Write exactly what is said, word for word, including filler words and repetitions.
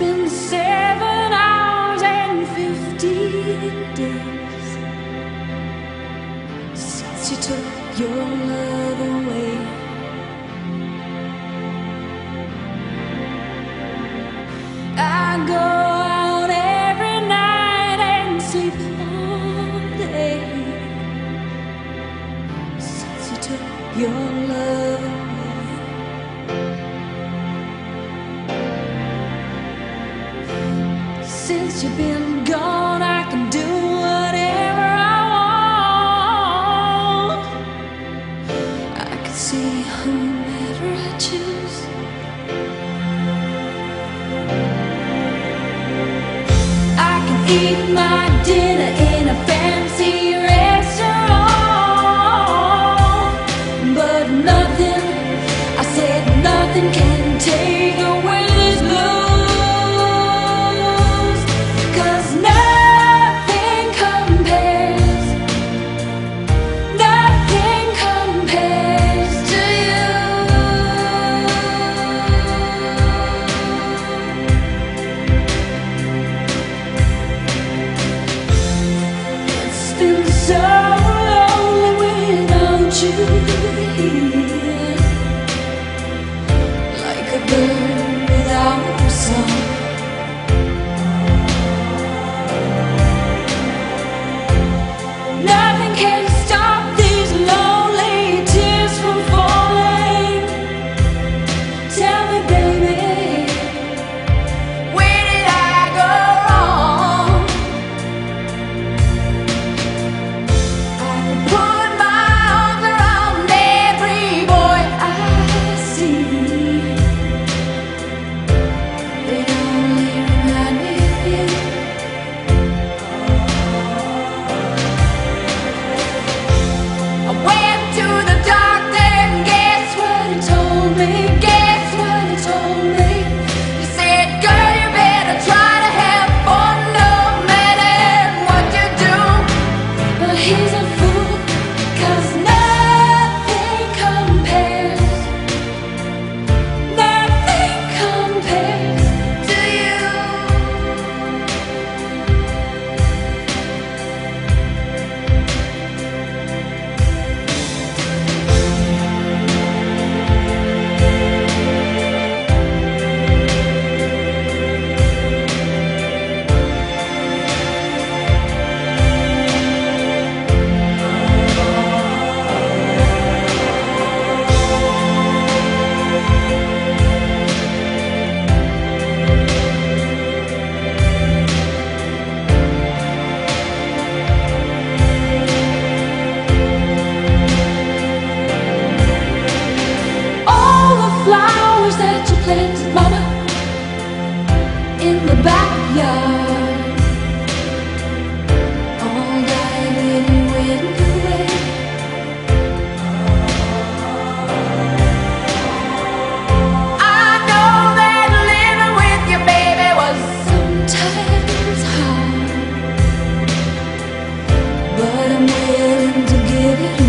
been seven hours and fifty days since you took your love away. I go out every night and sleep all day since you took your love away. Since you've been gone, I can do whatever I want. I can see whomever I choose. I can eat my dinner in a fancy restaurant, but nothing, I said nothing can take away this blues. So lonely without you here, like a bird without a song. Nothing can stop these lonely tears from falling. Tell me, baby, where did I go wrong? Put my arms around every boy I see. They only remind me of you. I went to the doctor and guess what he told me? Guess what he told me? He said, girl, you better try to have fun no matter what you do. But he's a fool, 'cause nothing compares, nothing compares to you. Flowers that you planted, mama, in the backyard, all died when you went away. I know that living with you, baby, was sometimes hard, but I'm willing to give it